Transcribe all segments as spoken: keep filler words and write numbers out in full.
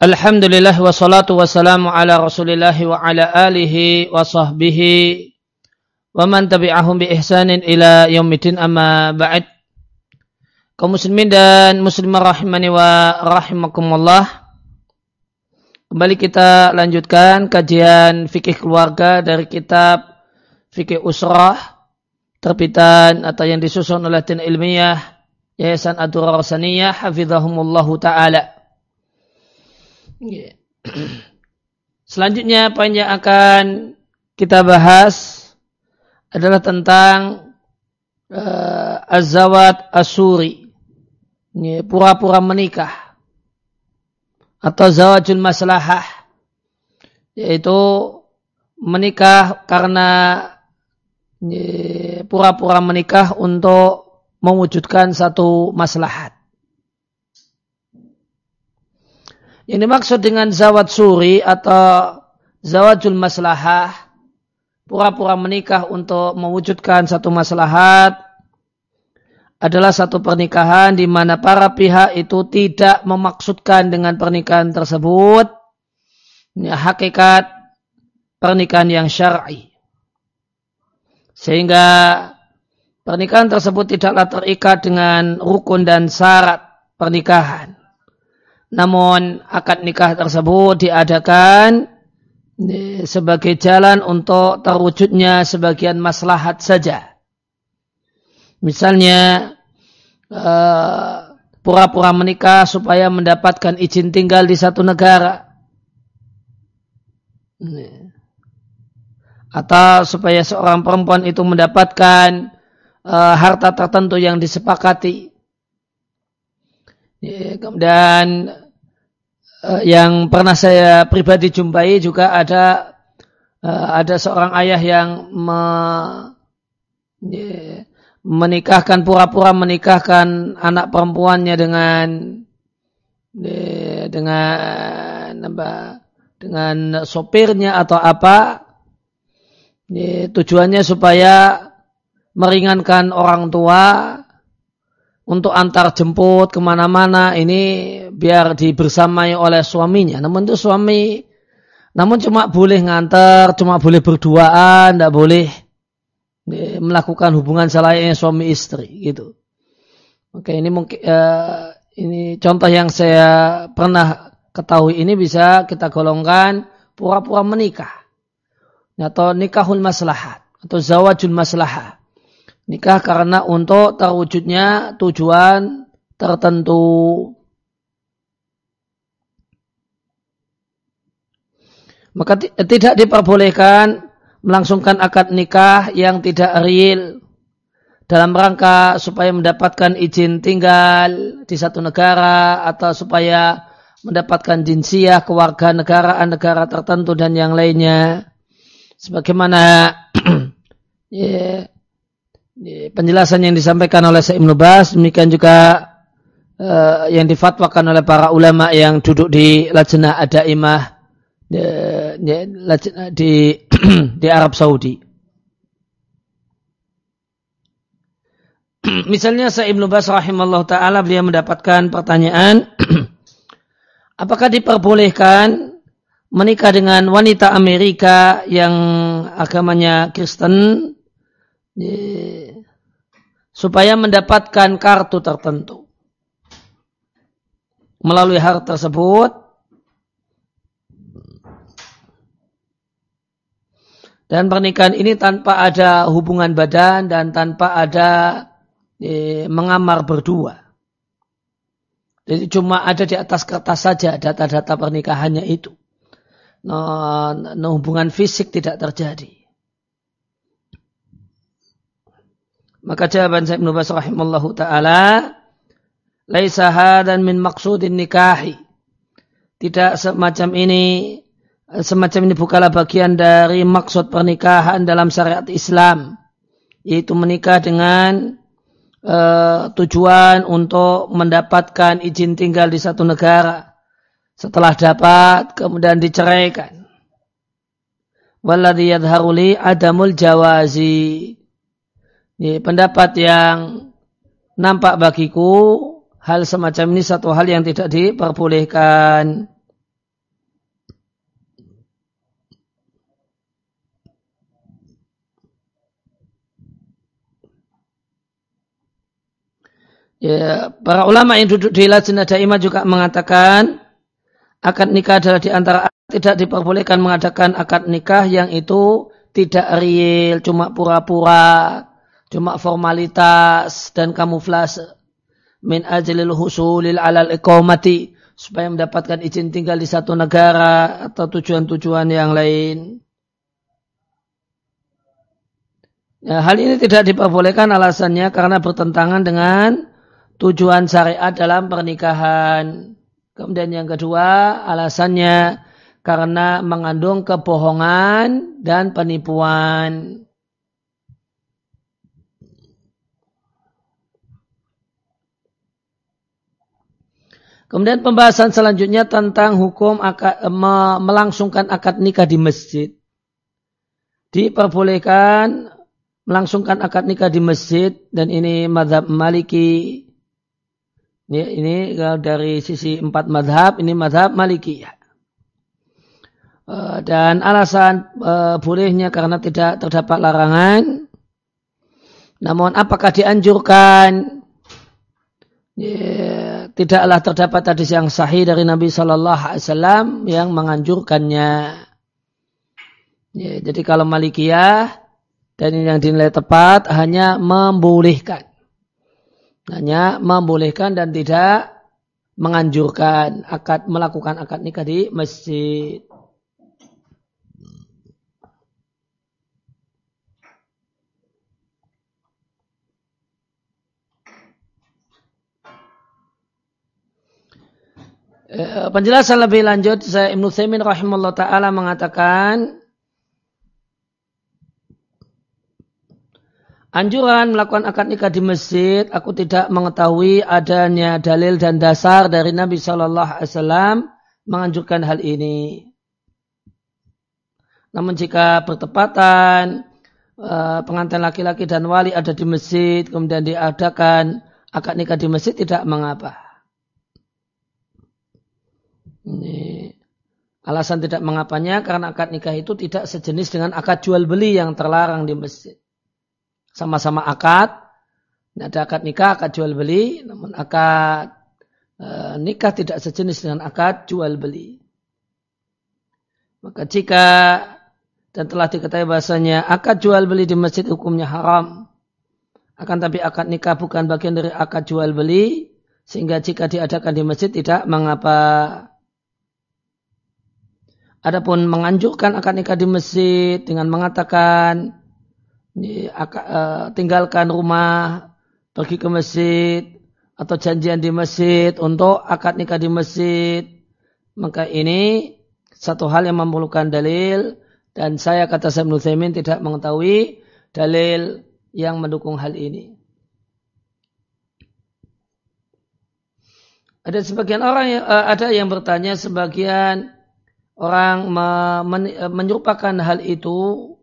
Alhamdulillah wassalatu wassalamu ala Rasulillah wa ala alihi wa sahbihi wa man tabi'ahum bi ihsanin ila yaumiddin, amma ba'd. Kaum muslimin dan muslimah rahimani wa rahimakumullah. Kembali kita lanjutkan kajian fikih keluarga dari kitab Fikih Usrah terbitan atau yang disusun oleh Tim Ilmiah Yayasan Ad-Durrah Saniyah hafizahumullahu taala. Selanjutnya poin yang akan kita bahas adalah tentang uh, az-zawaj as-suri, pura-pura menikah atau zawajul maslahah, yaitu menikah karena pura-pura menikah untuk mewujudkan satu maslahat. Yang dimaksud dengan zawaj suri atau zawajul maslahah, pura-pura menikah untuk mewujudkan satu maslahat, adalah satu pernikahan di mana para pihak itu tidak memaksudkan dengan pernikahan tersebut hakikat pernikahan yang syar'i. Sehingga pernikahan tersebut tidaklah terikat dengan rukun dan syarat pernikahan. Namun akad nikah tersebut diadakan sebagai jalan untuk terwujudnya sebagian maslahat saja. Misalnya pura-pura menikah supaya mendapatkan izin tinggal di satu negara, atau supaya seorang perempuan itu mendapatkan harta tertentu yang disepakati. Kemudian yang pernah saya pribadi jumpai juga ada ada seorang ayah yang me, menikahkan pura-pura menikahkan anak perempuannya dengan dengan apa dengan sopirnya atau apa, tujuannya supaya meringankan orang tua untuk antar jemput kemana-mana, ini biar dibersamai oleh suaminya. Namun itu suami, namun cuma boleh ngantar, cuma boleh berduaan, tidak boleh melakukan hubungan selayaknya suami istri, gitu. Oke, ini mungkin uh, ini contoh yang saya pernah ketahui, ini bisa kita golongkan pura-pura menikah atau nikahul maslahat atau zawajul maslahah. Nikah karena untuk terwujudnya tujuan tertentu. Maka t- tidak diperbolehkan melangsungkan akad nikah yang tidak real dalam rangka supaya mendapatkan izin tinggal di satu negara atau supaya mendapatkan jinsiyah kewarganegaraan negara tertentu dan yang lainnya. Sebagaimana yeah, penjelasan yang disampaikan oleh Syekh Ibnu Baz, demikian juga uh, yang difatwakan oleh para ulama yang duduk di Lajnah Ad-Daimah di, di, di, di Arab Saudi. Misalnya Syekh Ibnu Baz rahimallahu taala, beliau mendapatkan pertanyaan, apakah diperbolehkan menikah dengan wanita Amerika yang agamanya Kristen supaya mendapatkan kartu tertentu? Melalui hal tersebut dan pernikahan ini tanpa ada hubungan badan dan tanpa ada eh, mengamar berdua. Jadi cuma ada di atas kertas saja data-data pernikahannya itu. No, no hubungan fisik tidak terjadi. Maka jawaban Syekh Ibnu Baz rahimallahu taala, laisa hadan min maqsudin nikahi. Tidak semacam ini, semacam ini bukanlah bagian dari maksud pernikahan dalam syariat Islam, yaitu menikah dengan uh, tujuan untuk mendapatkan izin tinggal di satu negara. Setelah dapat kemudian diceraikan. Walladhi yadharu li adamul jawazi. Ini pendapat yang nampak bagiku, hal semacam ini satu hal yang tidak diperbolehkan. Ya, para ulama yang duduk di Lajnah Daimah juga mengatakan akad nikah adalah di antara tidak diperbolehkan mengadakan akad nikah yang itu tidak real, cuma pura-pura, cuma formalitas dan kamuflase. Min ajlil husulil alal iqamati, supaya mendapatkan izin tinggal di satu negara atau tujuan-tujuan yang lain. Ya, hal ini tidak diperbolehkan alasannya karena bertentangan dengan tujuan syariat dalam pernikahan. Kemudian yang kedua alasannya karena mengandung kebohongan dan penipuan. Kemudian pembahasan selanjutnya tentang hukum akad, melangsungkan akad nikah di masjid. Diperbolehkan melangsungkan akad nikah di masjid dan ini mazhab Maliki. Ini, ini dari sisi empat mazhab, ini mazhab Malikiyah. Dan alasan uh, bolehnya karena tidak terdapat larangan. Namun apakah dianjurkan? Ya, tidaklah terdapat hadis yang sahih dari Nabi Shallallahu Alaihi Wasallam yang menganjurkannya. Ya, jadi kalau Malikiyah dan yang dinilai tepat hanya membolehkan. Hanya membolehkan dan tidak menganjurkan akad melakukan akad nikah di masjid. Penjelasan lebih lanjut, saya Ibnu Utsaimin rahimahullah taala mengatakan anjuran melakukan akad nikah di masjid, aku tidak mengetahui adanya dalil dan dasar dari Nabi Shallallahu Alaihi Wasallam menganjurkan hal ini. Namun jika bertepatan pengantin laki-laki dan wali ada di masjid, kemudian diadakan akad nikah di masjid, tidak mengapa. Ini alasan tidak mengapanya karena akad nikah itu tidak sejenis dengan akad jual beli yang terlarang di masjid. Sama-sama akad, ada akad nikah, akad jual beli, namun akad e, nikah tidak sejenis dengan akad jual beli. Maka jika dan telah diketahui bahasanya akad jual beli di masjid hukumnya haram, akan tapi akad nikah bukan bagian dari akad jual beli, sehingga jika diadakan di masjid tidak mengapa. Adapun menganjurkan akad nikah di masjid dengan mengatakan tinggalkan rumah, pergi ke masjid, atau janjian di masjid untuk akad nikah di masjid, maka ini satu hal yang memerlukan dalil, dan saya kata Ibnu Utsaimin tidak mengetahui dalil yang mendukung hal ini. Ada sebagian orang yang, ada yang bertanya, sebagian orang menyerupakan hal itu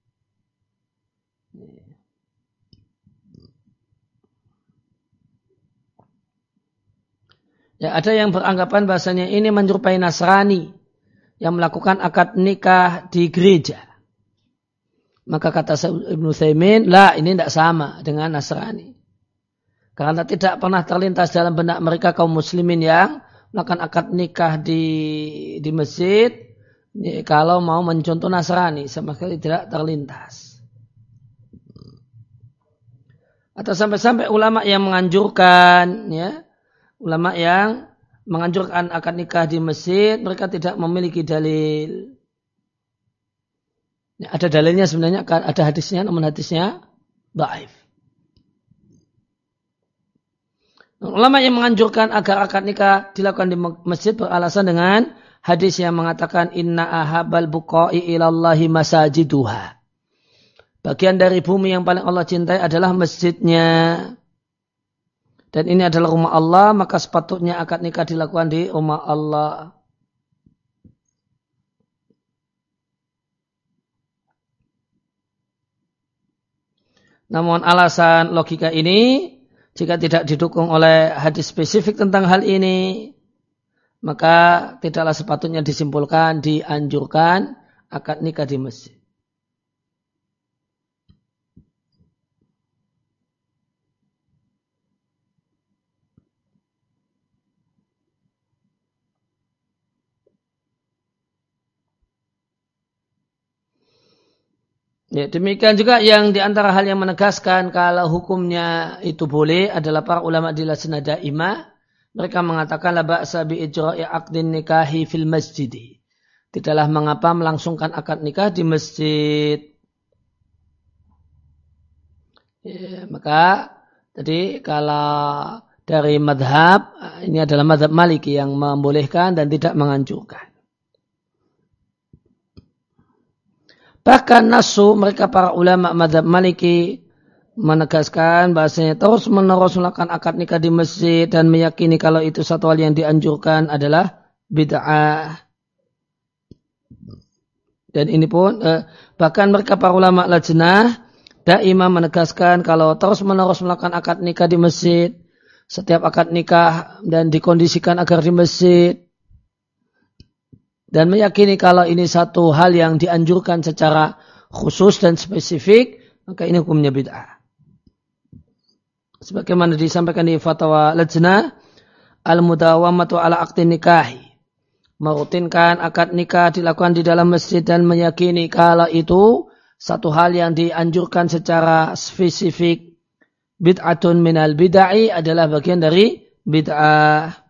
ya, ada yang beranggapan bahasanya ini menyerupai Nasrani yang melakukan akad nikah di gereja. Maka kata Ibnu Utsaimin, lah ini tidak sama dengan Nasrani. Karena tidak pernah terlintas dalam benak mereka kaum muslimin yang melakukan akad nikah di di masjid kalau mau mencontoh Nasrani, sama sekali tidak terlintas. Atau sampai-sampai ulama yang menganjurkan, ya, ulama yang menganjurkan akad nikah di masjid, mereka tidak memiliki dalil. Ya, ada dalilnya sebenarnya, ada hadisnya, namun hadisnya dhaif. Ulama yang menganjurkan agar akad nikah dilakukan di masjid beralasan dengan hadis yang mengatakan inna ahabal buqa'i ilallahi masajiduha. Bagian dari bumi yang paling Allah cintai adalah masjidnya. Dan ini adalah rumah Allah, maka sepatutnya akad nikah dilakukan di rumah Allah. Namun alasan logika ini, jika tidak didukung oleh hadis spesifik tentang hal ini, maka tidaklah sepatutnya disimpulkan, dianjurkan akad nikah di masjid. Ya, demikian juga yang diantara hal yang menegaskan kalau hukumnya itu boleh adalah para ulama di lajnah daimah. Mereka mengatakan la ba'sa bi ijra'i aqdin nikahi fil masjid. Tidaklah mengapa melangsungkan akad nikah di masjid. Ya, maka jadi kalau dari madhab, ini adalah madhab Maliki yang membolehkan dan tidak menganjurkan. Bahkan nasu mereka para ulama madhab Maliki menegaskan bahasanya terus menerus melakukan akad nikah di masjid dan meyakini kalau itu satu hal yang dianjurkan adalah bid'ah. Dan ini pun eh, bahkan mereka para ulama lajnah daimah menegaskan kalau terus menerus melakukan akad nikah di masjid, setiap akad nikah dan dikondisikan agar di masjid, dan meyakini kalau ini satu hal yang dianjurkan secara khusus dan spesifik, maka ini hukumnya bid'ah. Sebagaimana disampaikan di fatwa lajnah, al-mudawamatu ala aqdi nikahi, merutinkan akad nikah dilakukan di dalam masjid dan meyakini kalau itu satu hal yang dianjurkan secara spesifik, bid'atun minal bid'ai, adalah bagian dari bid'ah.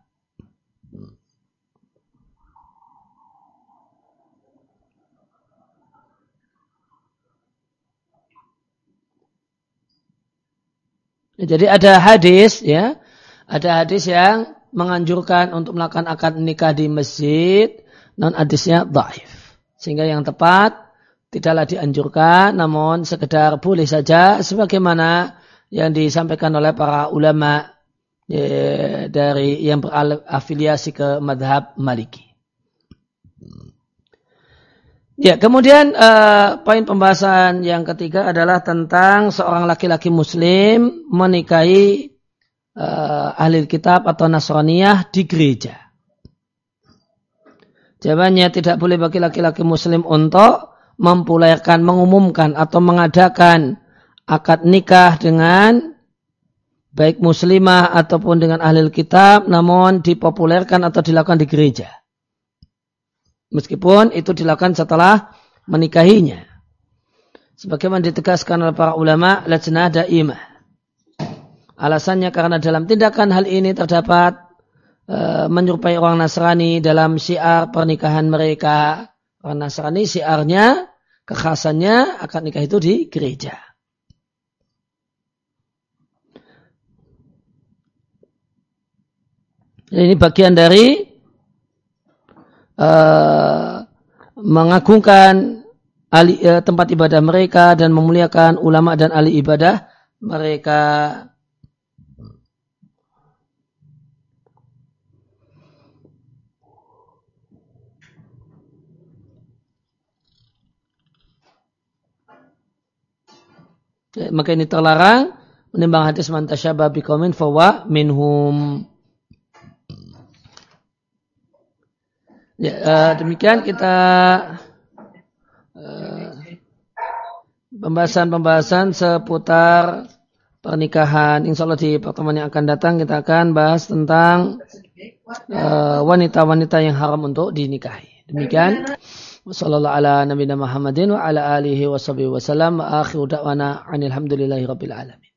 Jadi ada hadis, ya, ada hadis yang menganjurkan untuk melakukan akad nikah di masjid, non hadisnya dhaif. Sehingga yang tepat tidaklah dianjurkan, namun sekedar boleh saja, sebagaimana yang disampaikan oleh para ulama ya, dari yang berafiliasi ke madhab Maliki. Ya, kemudian uh, poin pembahasan yang ketiga adalah tentang seorang laki-laki muslim menikahi uh, ahli kitab atau Nasraniyah di gereja. Jawabannya tidak boleh bagi laki-laki muslim untuk mempopulerkan, mengumumkan atau mengadakan akad nikah dengan baik muslimah ataupun dengan ahli kitab, namun dipopulerkan atau dilakukan di gereja. Meskipun itu dilakukan setelah menikahinya. Sebagaimana ditegaskan oleh para ulama lajnah daimah. Alasannya karena dalam tindakan hal ini terdapat e, menyerupai orang Nasrani dalam syiar pernikahan mereka. Orang Nasrani syiarnya, kekhasannya akad nikah itu di gereja. Ini bagian dari Uh, mengagungkan ahli, uh, tempat ibadah mereka dan memuliakan ulama dan ahli ibadah mereka. Ya, maka ini terlarang menimbang hadis man tasyabbaha biqaumin fahuwa minhum. Ya, uh, demikian kita uh, pembahasan-pembahasan seputar pernikahan. Insya Allah di pertemuan yang akan datang kita akan bahas tentang uh, wanita-wanita yang haram untuk dinikahi. Demikian. Wassallallahu ala nabiyina Muhammadin wa ala alihi wa sahbihi wa sallam wa akhiru da'wana alhamdulillahi rabbil alamin.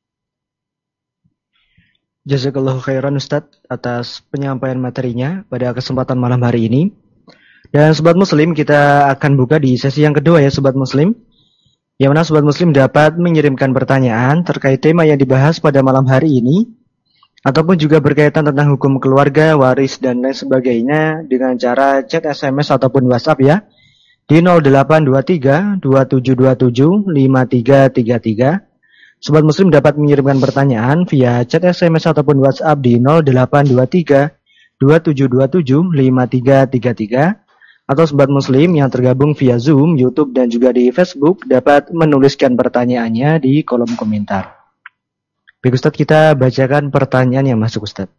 Jazakallahu khairan Ustadz atas penyampaian materinya pada kesempatan malam hari ini. Dan Sobat Muslim, kita akan buka di sesi yang kedua ya Sobat Muslim. Yang mana Sobat Muslim dapat mengirimkan pertanyaan terkait tema yang dibahas pada malam hari ini. Ataupun juga berkaitan tentang hukum keluarga, waris, dan lain sebagainya dengan cara chat, S M S, ataupun WhatsApp ya. Di nol delapan dua tiga dua tujuh dua tujuh lima tiga tiga tiga. Sobat Muslim dapat mengirimkan pertanyaan via chat, S M S, ataupun WhatsApp di nol delapan dua tiga dua tujuh dua tujuh lima tiga tiga tiga. Atau Sobat Muslim yang tergabung via Zoom, YouTube, dan juga di Facebook dapat menuliskan pertanyaannya di kolom komentar. Baik Ustadz, kita bacakan pertanyaan yang masuk Ustadz.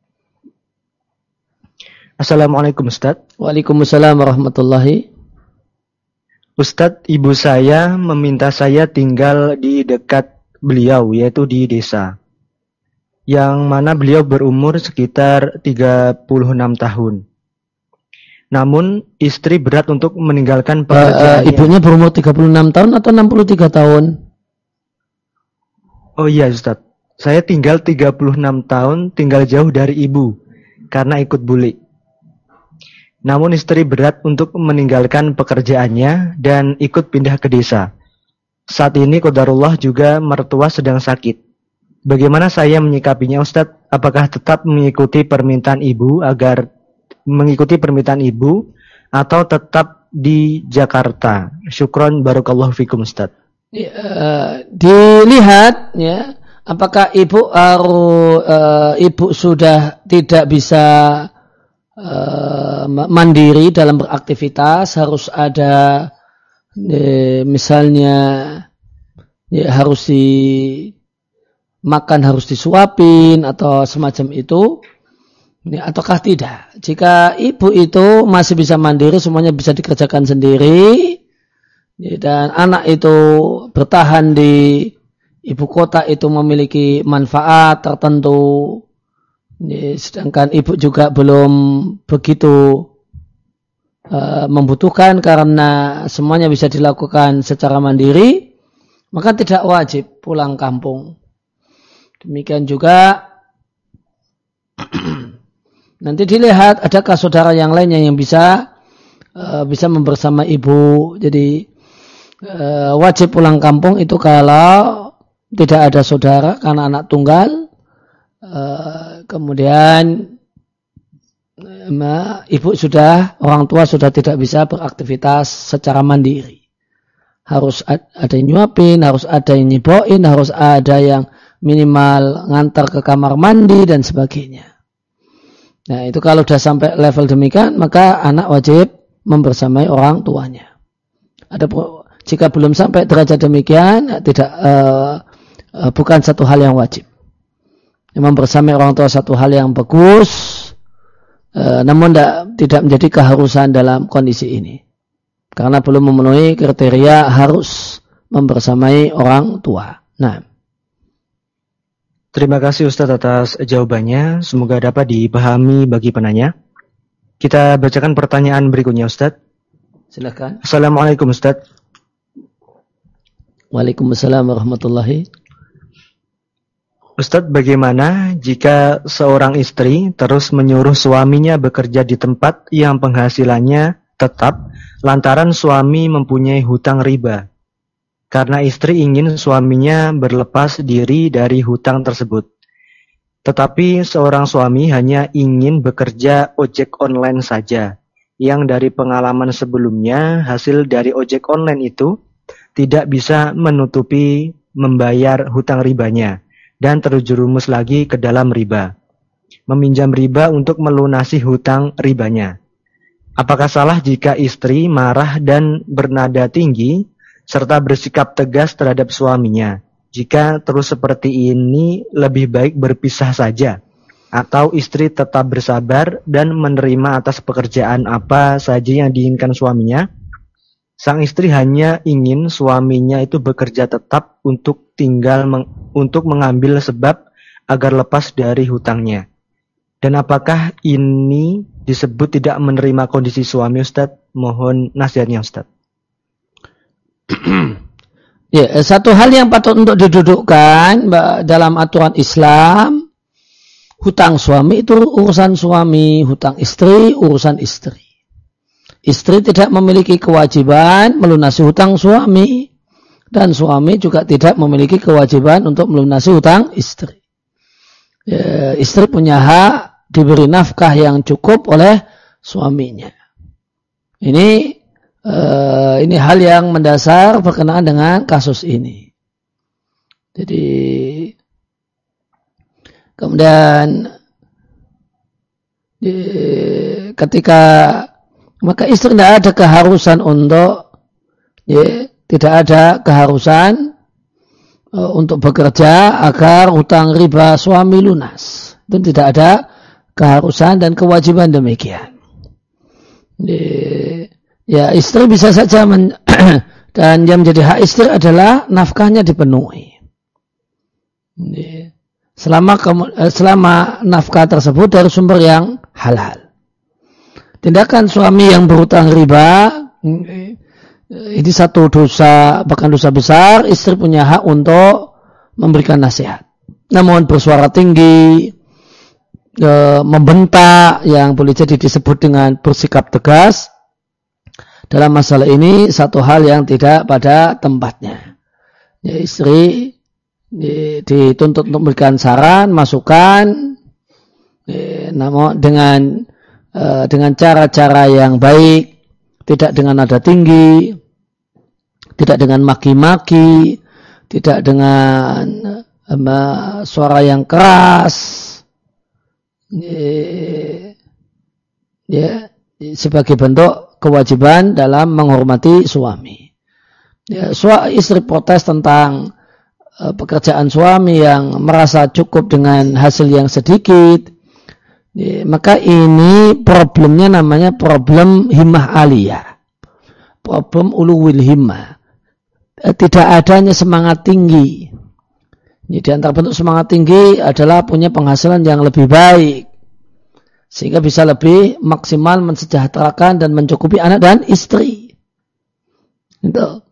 Assalamualaikum Ustadz. Waalaikumsalam warahmatullahi. Ustadz, ibu saya meminta saya tinggal di dekat beliau, yaitu di desa. Yang mana beliau berumur sekitar tiga puluh enam tahun. namun istri berat untuk meninggalkan Uh, uh, pekerjaannya. ibunya berumur tiga puluh enam tahun atau enam puluh tiga tahun? Oh iya Ustaz, saya tinggal tiga puluh enam tahun, tinggal jauh dari ibu karena ikut buli. Namun istri berat untuk meninggalkan pekerjaannya dan ikut pindah ke desa. Saat ini qadarullah juga mertua sedang sakit. Bagaimana saya menyikapinya Ustadz? Apakah tetap mengikuti permintaan ibu agar mengikuti permintaan ibu atau tetap di Jakarta? Syukron barakallahu fikum Ustadz. Ya, uh, dilihat ya, apakah ibu uh, uh, ibu sudah tidak bisa uh, mandiri dalam beraktivitas, harus ada ya, misalnya ya, harus di makan harus disuapin atau semacam itu, ya, ataukah tidak? Jika ibu itu masih bisa mandiri, semuanya bisa dikerjakan sendiri, ya, dan anak itu bertahan di ibu kota itu memiliki manfaat tertentu, ya, sedangkan ibu juga belum begitu uh, membutuhkan karena semuanya bisa dilakukan secara mandiri, maka tidak wajib pulang kampung. Demikian juga nanti dilihat adakah saudara yang lainnya yang bisa uh, bisa membersama ibu. Jadi uh, wajib pulang kampung itu kalau tidak ada saudara karena anak tunggal. Uh, kemudian uh, ibu sudah orang tua sudah tidak bisa beraktivitas secara mandiri. Harus ada yang nyuapin, harus ada yang nyiboin, harus ada yang minimal ngantar ke kamar mandi dan sebagainya. Nah, itu kalau sudah sampai level demikian, maka anak wajib membersamai orang tuanya. Ada jika belum sampai derajat demikian, tidak uh, uh, bukan satu hal yang wajib. Membersamai orang tua satu hal yang bagus, uh, namun tidak, tidak menjadi keharusan dalam kondisi ini. Karena belum memenuhi kriteria harus membersamai orang tua. Nah, terima kasih Ustadz atas jawabannya. Semoga dapat dipahami bagi penanya. Kita bacakan pertanyaan berikutnya Ustadz. Silakan. Assalamualaikum Ustadz. Waalaikumsalam warahmatullahi. Ustadz, bagaimana jika seorang istri terus menyuruh suaminya bekerja di tempat yang penghasilannya tetap lantaran suami mempunyai hutang riba? Karena istri ingin suaminya berlepas diri dari hutang tersebut. Tetapi seorang suami hanya ingin bekerja ojek online saja, yang dari pengalaman sebelumnya hasil dari ojek online itu tidak bisa menutupi membayar hutang ribanya dan terjerumus lagi ke dalam riba. Meminjam riba untuk melunasi hutang ribanya. Apakah salah jika istri marah dan bernada tinggi serta bersikap tegas terhadap suaminya? Jika terus seperti ini, lebih baik berpisah saja, atau istri tetap bersabar dan menerima atas pekerjaan apa saja yang diinginkan suaminya? Sang istri hanya ingin suaminya itu bekerja tetap untuk tinggal meng- untuk mengambil sebab agar lepas dari hutangnya. Dan apakah ini disebut tidak menerima kondisi suami, Ustadz? Mohon nasihatnya, Ustadz. Ya, satu hal yang patut untuk didudukkan dalam aturan Islam, hutang suami itu urusan suami, hutang istri urusan istri. Istri tidak memiliki kewajiban melunasi hutang suami, dan suami juga tidak memiliki kewajiban untuk melunasi hutang istri. Ya, istri punya hak diberi nafkah yang cukup oleh suaminya. Ini Uh, ini hal yang mendasar berkenaan dengan kasus ini. Jadi kemudian di, ketika maka istri tidak ada keharusan untuk ya, tidak ada keharusan uh, untuk bekerja agar utang riba suami lunas. Itu tidak ada keharusan dan kewajiban demikian. Di, Ya, istri bisa saja men dan yang menjadi hak istri adalah nafkahnya dipenuhi. Selama selama nafkah tersebut dari sumber yang halal. tindakan suami yang berhutang riba ini satu dosa, bahkan dosa besar. Istri punya hak untuk memberikan nasihat. Namun bersuara tinggi, e, membentak yang boleh jadi disebut dengan bersikap tegas dalam masalah ini satu hal yang tidak pada tempatnya. Ya, istri dituntut untuk memberikan saran, masukan, ya, namun dengan e, dengan cara-cara yang baik, tidak dengan nada tinggi, tidak dengan maki-maki, tidak dengan uh, suara yang keras, ya, ya, sebagai bentuk kewajiban dalam menghormati suami. Ya, suami istri protes tentang uh, pekerjaan suami yang merasa cukup dengan hasil yang sedikit, ya, maka ini problemnya namanya problem himmah aliyah, problem uluwil himmah. Tidak adanya semangat tinggi. Di antara bentuk semangat tinggi adalah punya penghasilan yang lebih baik, sehingga bisa lebih maksimal mensejahterakan dan mencukupi anak dan istri. Itu.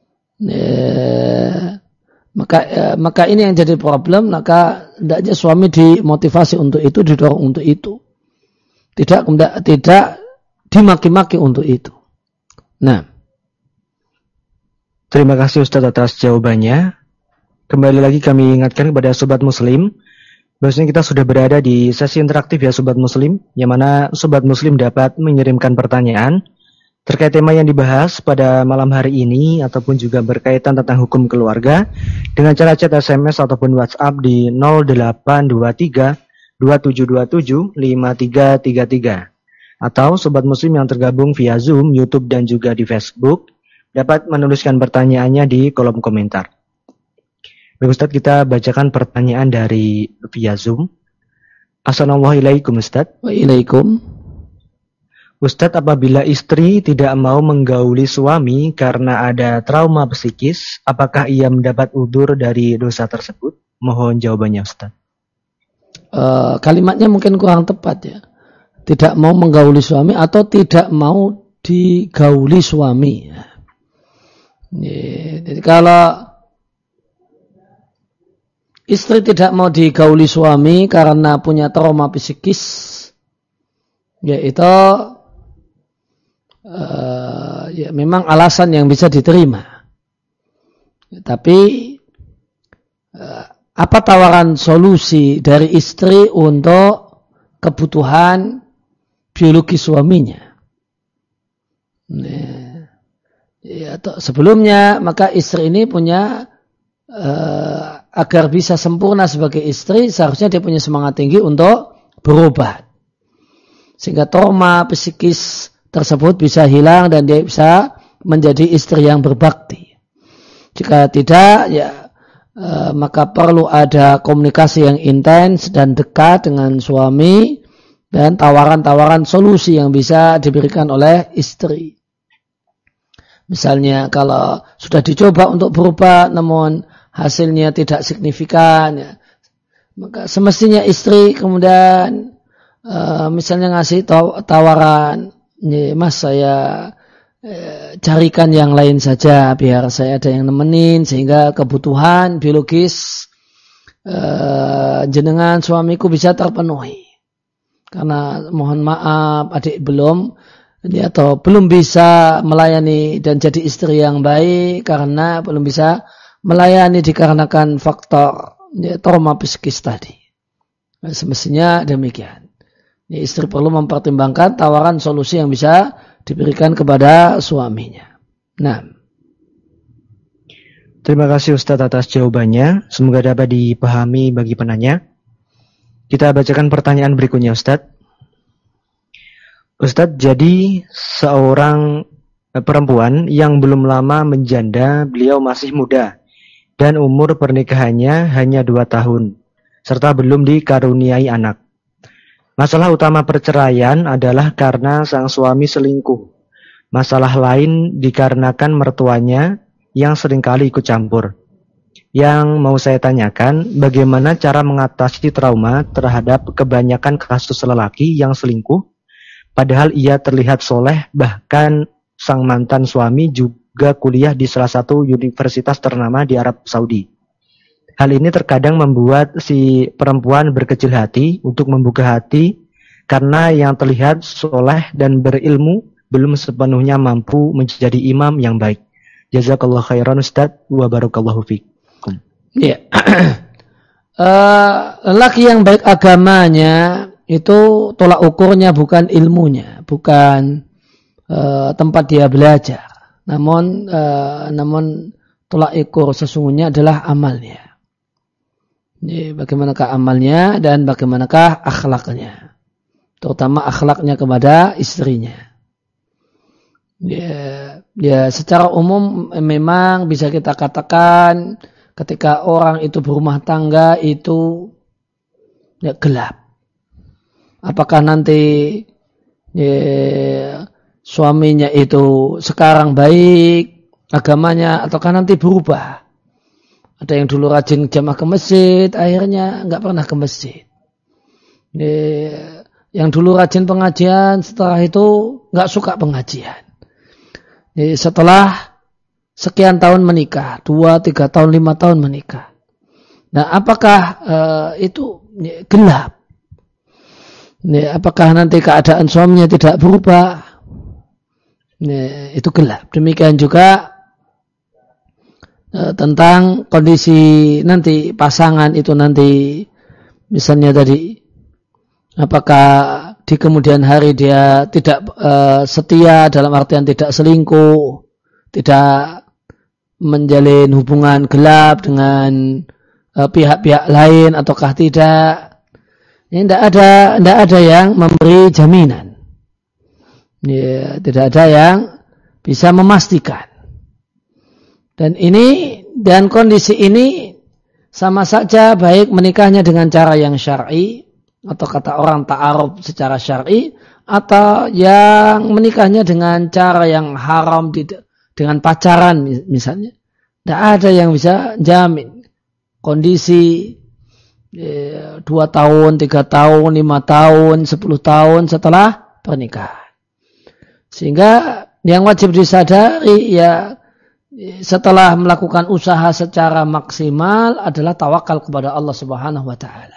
Ya, maka ya, maka ini yang jadi problem. Maka hendaknya suami dimotivasi untuk itu, didorong untuk itu. Tidak tidak dimaki-maki untuk itu. Nah. Terima kasih Ustaz atas jawabannya. Kembali lagi kami ingatkan kepada Sobat Muslim, bahwasanya kita sudah berada di sesi interaktif ya Sobat Muslim, yang mana Sobat Muslim dapat mengirimkan pertanyaan terkait tema yang dibahas pada malam hari ini, ataupun juga berkaitan tentang hukum keluarga, dengan cara chat S M S ataupun WhatsApp di nol delapan dua tiga dua tujuh dua tujuh lima tiga tiga tiga. Atau Sobat Muslim yang tergabung via Zoom, YouTube, dan juga di Facebook, dapat menuliskan pertanyaannya di kolom komentar. Baik Ustadz, kita bacakan pertanyaan dari via Zoom. Assalamualaikum Ustadz. Waalaikumsalam. Ustadz, apabila istri tidak mau menggauli suami karena ada trauma psikis, apakah ia mendapat udzur dari dosa tersebut? Mohon jawabannya Ustadz. Uh, kalimatnya mungkin kurang tepat ya. Tidak mau menggauli suami atau tidak mau digauli suami. Jadi kalau istri tidak mau digauli suami karena punya trauma psikis, yaitu uh, ya memang alasan yang bisa diterima. Tapi uh, apa tawaran solusi dari istri untuk kebutuhan biologi suaminya? Nah, ya, atau sebelumnya maka istri ini punya uh, agar bisa sempurna sebagai istri, seharusnya dia punya semangat tinggi untuk berobat sehingga trauma psikis tersebut bisa hilang dan dia bisa menjadi istri yang berbakti. Jika tidak, ya uh, maka perlu ada komunikasi yang intens dan dekat dengan suami dan tawaran-tawaran solusi yang bisa diberikan oleh istri. Misalnya kalau sudah dicoba untuk berubah namun hasilnya tidak signifikan, ya, maka semestinya istri kemudian uh, misalnya ngasih tawaran, ya, Mas saya uh, carikan yang lain saja biar saya ada yang nemenin sehingga kebutuhan biologis uh, jenengan suamiku bisa terpenuhi. Karena mohon maaf adik belum ya, atau belum bisa melayani dan jadi istri yang baik karena belum bisa melayani dikarenakan faktor ya, trauma psikis tadi. Nah, semestinya demikian. Ya, istri perlu mempertimbangkan tawaran solusi yang bisa diberikan kepada suaminya. Nah, terima kasih Ustadz atas jawabannya. Semoga dapat dipahami bagi penanya. Kita bacakan pertanyaan berikutnya Ustadz. Ustadz, jadi seorang perempuan yang belum lama menjanda, beliau masih muda dan umur pernikahannya hanya dua tahun, serta belum dikaruniai anak. Masalah utama perceraian adalah karena sang suami selingkuh. Masalah lain dikarenakan mertuanya yang seringkali ikut campur. Yang mau saya tanyakan, bagaimana cara mengatasi trauma terhadap kebanyakan kasus lelaki yang selingkuh padahal ia terlihat soleh, bahkan sang mantan suami juga kuliah di salah satu universitas ternama di Arab Saudi. Hal ini terkadang membuat si perempuan berkecil hati untuk membuka hati karena yang terlihat soleh dan berilmu belum sepenuhnya mampu menjadi imam yang baik. Jazakallah khairan Ustaz wa barakallahu fikum. Iya. uh, lelaki yang baik agamanya itu tolak ukurnya bukan ilmunya, bukan uh, tempat dia belajar. Namun uh, namun tolak ukur sesungguhnya adalah amalnya. Jadi, bagaimanakah amalnya dan bagaimanakah akhlaknya, terutama akhlaknya kepada istrinya. Ya, ya secara umum memang bisa kita katakan ketika orang itu berumah tangga itu ya, gelap. Apakah nanti ya, suaminya itu sekarang baik agamanya ataukah nanti berubah? Ada yang dulu rajin jamaah ke masjid, akhirnya nggak pernah ke masjid. Ya, yang dulu rajin pengajian, setelah itu nggak suka pengajian. Jadi setelah sekian tahun menikah, dua, tiga tahun, lima tahun menikah. Nah, apakah uh, itu ya, gelap? Ya, apakah nanti keadaan suaminya tidak berubah? Ya, itu gelap. Demikian juga uh, tentang kondisi nanti pasangan itu nanti, misalnya tadi, apakah di kemudian hari dia tidak uh, setia dalam artian tidak selingkuh, tidak menjalin hubungan gelap dengan uh, pihak-pihak lain ataukah tidak. Ini tidak ada, tidak ada yang memberi jaminan. Ya, tidak ada yang bisa memastikan. Dan ini dan kondisi ini sama saja baik menikahnya dengan cara yang syar'i atau kata orang ta'aruf secara syar'i, atau yang menikahnya dengan cara yang haram dengan pacaran misalnya. Tidak ada yang bisa jamin kondisi eh, dua tahun, tiga tahun, lima tahun, sepuluh tahun setelah pernikahan. Sehingga yang wajib disadari ya setelah melakukan usaha secara maksimal adalah tawakal kepada Allah Subhanahu wa taala.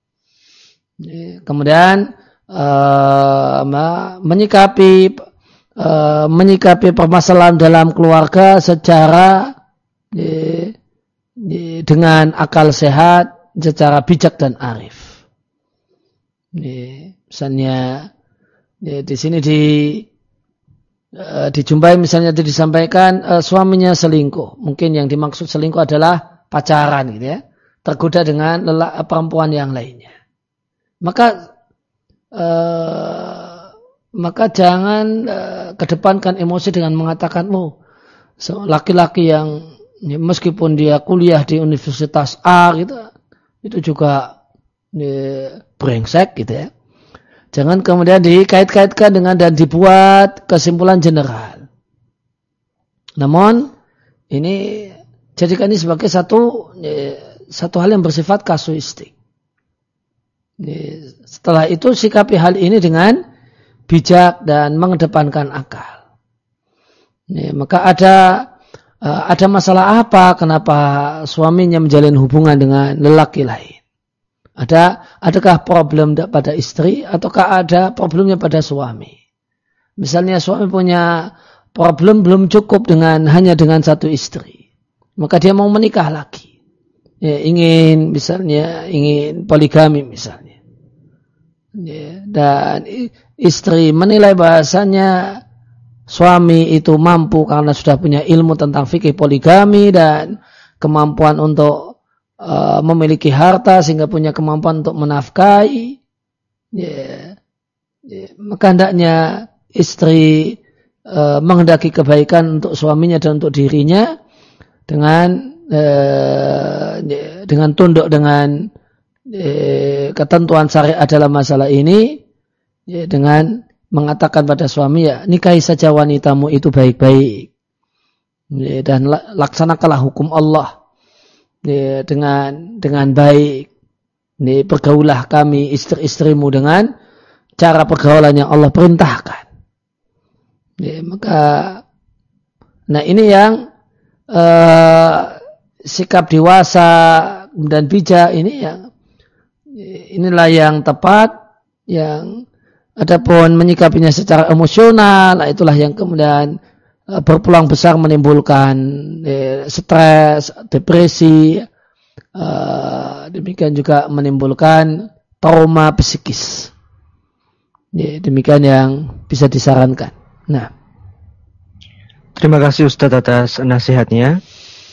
Kemudian uh, menyikapi uh, menyikapi permasalahan dalam keluarga secara uh, dengan akal sehat, secara bijak dan arif. Uh, misalnya uh, di sini di uh, dijumpai misalnya disampaikan uh, suaminya selingkuh. Mungkin yang dimaksud selingkuh adalah pacaran gitu ya, tergoda dengan lelaki perempuan yang lainnya. Maka uh, maka jangan uh, kedepankan emosi dengan mengatakan, oh, laki-laki yang ya, meskipun dia kuliah di universitas A gitu, itu juga ya, brengsek gitu ya. Jangan kemudian dikait-kaitkan dengan dan dibuat kesimpulan general. Namun ini jadikan ini sebagai satu ya, satu hal yang bersifat kasuistik. Setelah itu sikapi hal ini dengan bijak dan mengedepankan akal. Ya, maka ada ada masalah apa kenapa suaminya menjalin hubungan dengan lelaki lain? Ada adakah problem pada istri ataukah ada problemnya pada suami? Misalnya suami punya problem belum cukup dengan hanya dengan satu istri, maka dia mau menikah lagi. Ya, ingin misalnya ingin poligami misalnya. Ya, dan istri menilai bahasanya suami itu mampu karena sudah punya ilmu tentang fikih poligami dan kemampuan untuk uh, memiliki harta sehingga punya kemampuan untuk menafkahi. Ya, ya, maka hendaknya istri uh, menghendaki kebaikan untuk suaminya dan untuk dirinya dengan uh, ya, dengan tunduk dengan Eh, ketentuan syariat dalam masalah ini ya, dengan mengatakan pada suami ya nikahi saja wanitamu itu baik-baik ya, dan laksanakanlah hukum Allah ya, dengan dengan baik ya, pergaulah kami istri-istrimu dengan cara pergaulan yang Allah perintahkan. Ya, maka, nah ini yang uh, sikap dewasa dan bijak ini yang inilah yang tepat, yang adapun menyikapinya secara emosional, nah itulah yang kemudian uh, berpeluang besar menimbulkan eh, stres, depresi, uh, demikian juga menimbulkan trauma psikis. Ya, demikian yang bisa disarankan. Nah, terima kasih Ustadz atas nasihatnya.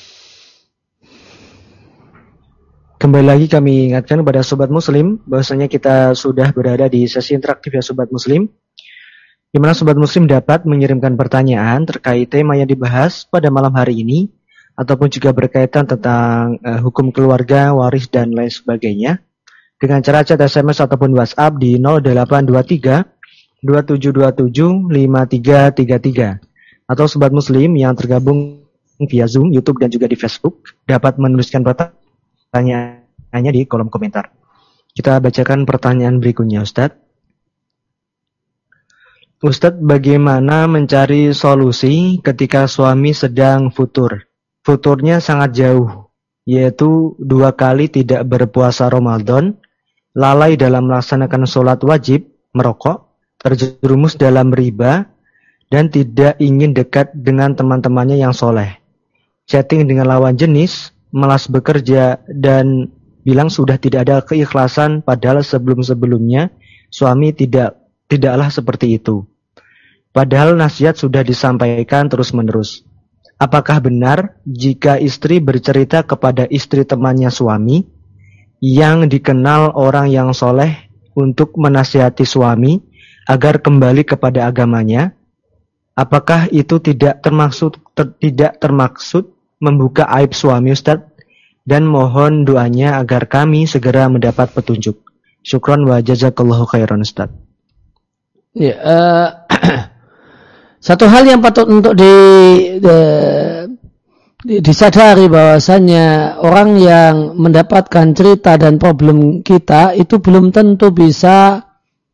Kembali lagi kami ingatkan kepada Sobat Muslim bahwasanya kita sudah berada di sesi interaktif ya Sobat Muslim, di mana Sobat Muslim dapat mengirimkan pertanyaan terkait tema yang dibahas pada malam hari ini ataupun juga berkaitan tentang uh, hukum keluarga, waris dan lain sebagainya dengan cara chat S M S ataupun WhatsApp di nol delapan dua tiga dua tujuh dua tujuh lima tiga tiga tiga, atau Sobat Muslim yang tergabung via Zoom, YouTube dan juga di Facebook dapat menuliskan pertanyaannya di kolom komentar. Kita bacakan pertanyaan berikutnya, Ustadz. Ustadz, bagaimana mencari solusi ketika suami sedang futur? Futurnya sangat jauh, yaitu dua kali tidak berpuasa Ramadan, lalai dalam melaksanakan sholat wajib, merokok, terjerumus dalam riba, dan tidak ingin dekat dengan teman-temannya yang soleh. Chatting dengan lawan jenis, malas bekerja, dan bilang sudah tidak ada keikhlasan, padahal sebelum-sebelumnya suami tidak tidaklah seperti itu. Padahal nasihat sudah disampaikan terus-menerus. Apakah benar jika istri bercerita kepada istri temannya suami yang dikenal orang yang soleh untuk menasihati suami agar kembali kepada agamanya? Apakah itu tidak termaksud ter, tidak termaksud membuka aib suami, Ustaz? Dan mohon doanya agar kami segera mendapat petunjuk. Syukran wa jazakallahu khairan, Ustaz. Ya, uh, satu hal yang patut untuk di, di, di disadari bahwasannya orang yang mendapatkan cerita dan problem kita itu belum tentu bisa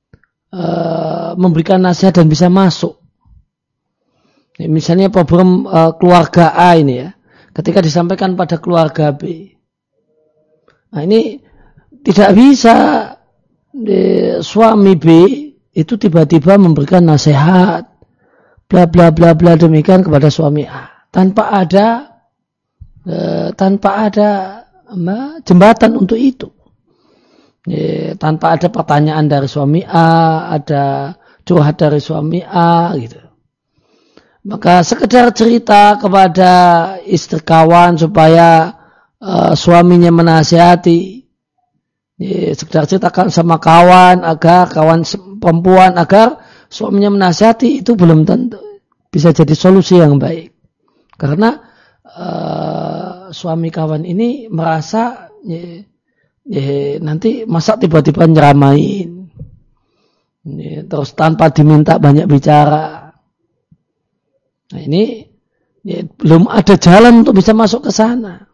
Uh, memberikan nasihat dan bisa masuk. Ya, misalnya problem uh, keluarga A ini ya, ketika disampaikan pada keluarga B, nah ini tidak bisa eh, suami B itu tiba-tiba memberikan nasihat bla bla bla bla demikian kepada suami A tanpa ada eh, tanpa ada apa, jembatan untuk itu. Ya, tanpa ada pertanyaan dari suami A, ada curhat dari suami A, gitu. Maka sekedar cerita kepada istri kawan supaya uh, suaminya menasihati, ya, sekedar ceritakan sama kawan agar kawan perempuan agar suaminya menasihati itu belum tentu bisa jadi solusi yang baik, karena uh, suami kawan ini merasa ya, Ya, nanti masa tiba-tiba nyeramain ya, terus tanpa diminta banyak bicara. Nah ini ya, belum ada jalan untuk bisa masuk ke sana.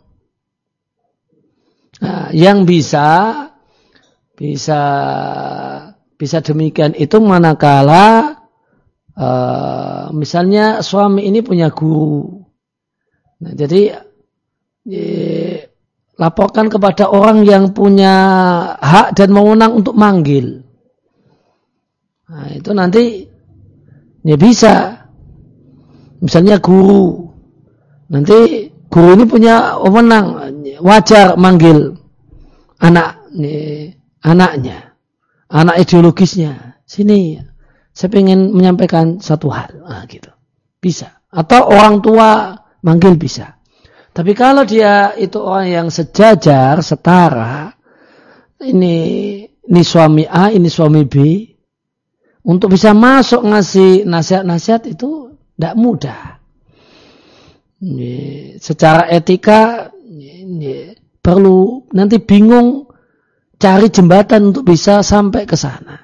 Nah, yang bisa bisa bisa demikian itu manakala uh, misalnya suami ini punya guru. Nah, jadi ya, laporkan kepada orang yang punya hak dan wewenang untuk manggil. Nah, itu nanti ya bisa. Misalnya guru. Nanti guru ini punya wewenang, wajar manggil anak nih, anaknya, anak ideologisnya. Sini, saya ingin menyampaikan satu hal. Nah, gitu. Bisa. Atau orang tua manggil bisa. Tapi kalau dia itu orang yang sejajar, setara, ini ini suami A, ini suami B, untuk bisa masuk ngasih nasihat-nasihat itu tidak mudah. Ini, secara etika ini, perlu nanti bingung cari jembatan untuk bisa sampai ke sana.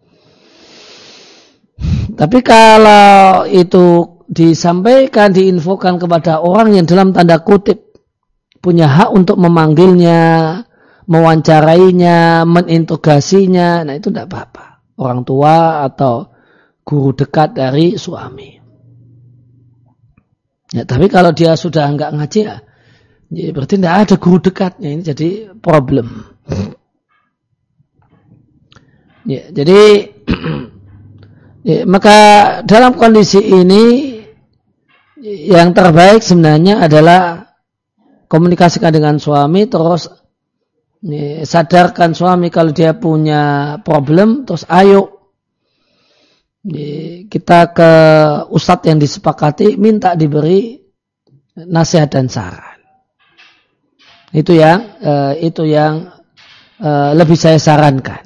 Tapi kalau itu disampaikan, diinfokan kepada orang yang dalam tanda kutip punya hak untuk memanggilnya, mewawancarainya, meninterogasinya, nah itu tidak apa-apa. orang tua atau guru dekat dari suami. Ya, tapi kalau dia sudah enggak ngaji ya, ya berarti tidak ada guru dekatnya, ini jadi problem. Ya, jadi ya, maka dalam kondisi ini yang terbaik sebenarnya adalah komunikasikan dengan suami, terus ya, sadarkan suami kalau dia punya problem, terus ayo ya, kita ke ustadz yang disepakati minta diberi nasihat dan saran. Itu yang uh, itu yang uh, lebih saya sarankan.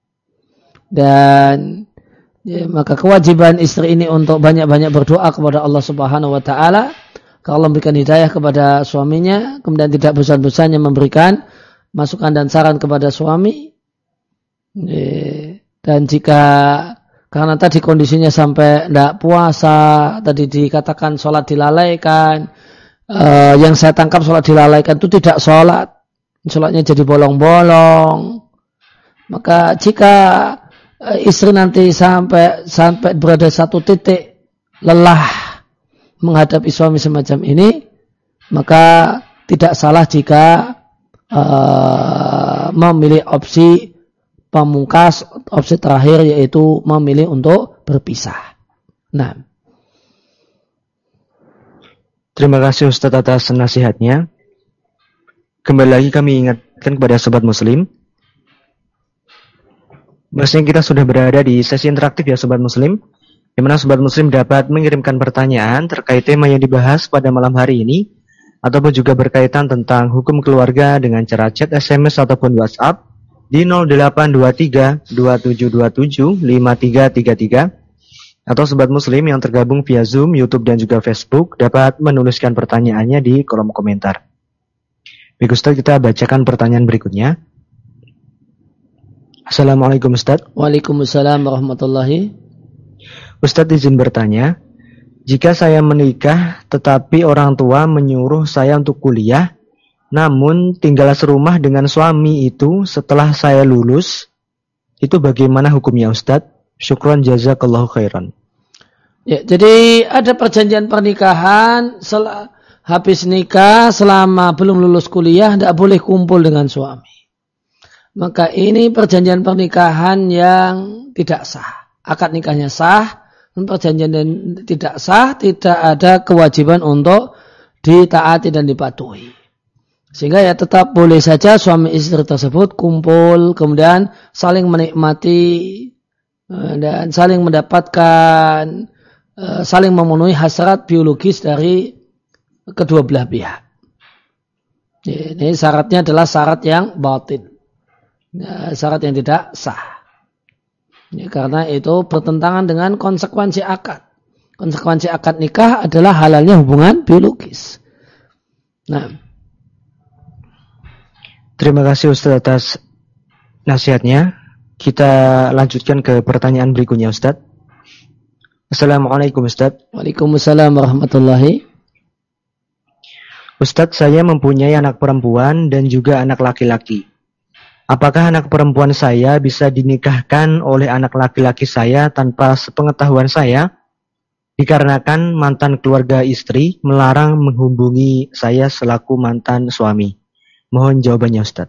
Dan ya, maka kewajiban istri ini untuk banyak-banyak berdoa kepada Allah Subhanahu wa taala, kalau memberikan hidayah kepada suaminya, kemudian tidak bosan-bosannya memberikan masukan dan saran kepada suami. Ya, dan jika karena tadi kondisinya sampai tidak puasa, tadi dikatakan sholat dilalaikan, uh, yang saya tangkap sholat dilalaikan itu tidak sholat, sholatnya jadi bolong-bolong. Maka jika istri nanti sampai sampai berada satu titik lelah menghadapi suami semacam ini, maka tidak salah jika uh, memilih opsi pamungkas, opsi terakhir yaitu memilih untuk berpisah. Nah, terima kasih Ustaz atas nasihatnya. Kembali lagi kami ingatkan kepada sobat muslim, Maksudnya kita sudah berada di sesi interaktif ya Sobat Muslim, di mana Sobat Muslim dapat mengirimkan pertanyaan terkait tema yang dibahas pada malam hari ini, ataupun juga berkaitan tentang hukum keluarga dengan cara chat, S M S, ataupun WhatsApp di nol delapan dua tiga dua tujuh dua tujuh lima tiga tiga tiga, atau Sobat Muslim yang tergabung via Zoom, YouTube, dan juga Facebook dapat menuliskan pertanyaannya di kolom komentar. Baik Ustaz, kita bacakan pertanyaan berikutnya. Assalamualaikum Ustaz. Waalaikumsalam warahmatullahi. Ustaz izin bertanya, jika saya menikah tetapi orang tua menyuruh saya untuk kuliah, namun tinggal serumah dengan suami itu setelah saya lulus, itu bagaimana hukumnya Ustaz? Syukran jazakallahu khairan. Ya, jadi ada perjanjian pernikahan, sel- habis nikah selama belum lulus kuliah tidak boleh kumpul dengan suami. Maka ini perjanjian pernikahan yang tidak sah. Akad nikahnya sah, perjanjian yang tidak sah, tidak ada kewajiban untuk ditaati dan dipatuhi. Sehingga ya tetap boleh saja suami istri tersebut kumpul, kemudian saling menikmati dan saling mendapatkan, saling memenuhi hasrat biologis dari kedua belah pihak. Ini syaratnya adalah syarat yang batin. Ya, syarat yang tidak sah. Ya, karena itu bertentangan dengan konsekuensi akad. Konsekuensi akad nikah adalah halalnya hubungan biologis. Nah, terima kasih Ustaz atas nasihatnya. Kita lanjutkan ke pertanyaan berikutnya Ustaz. Assalamualaikum Ustaz. Waalaikumsalam warahmatullahi. Ustaz, saya mempunyai anak perempuan dan juga anak laki-laki. Apakah anak perempuan saya bisa dinikahkan oleh anak laki-laki saya tanpa sepengetahuan saya? Dikarenakan mantan keluarga istri melarang menghubungi saya selaku mantan suami. Mohon jawabannya Ustaz.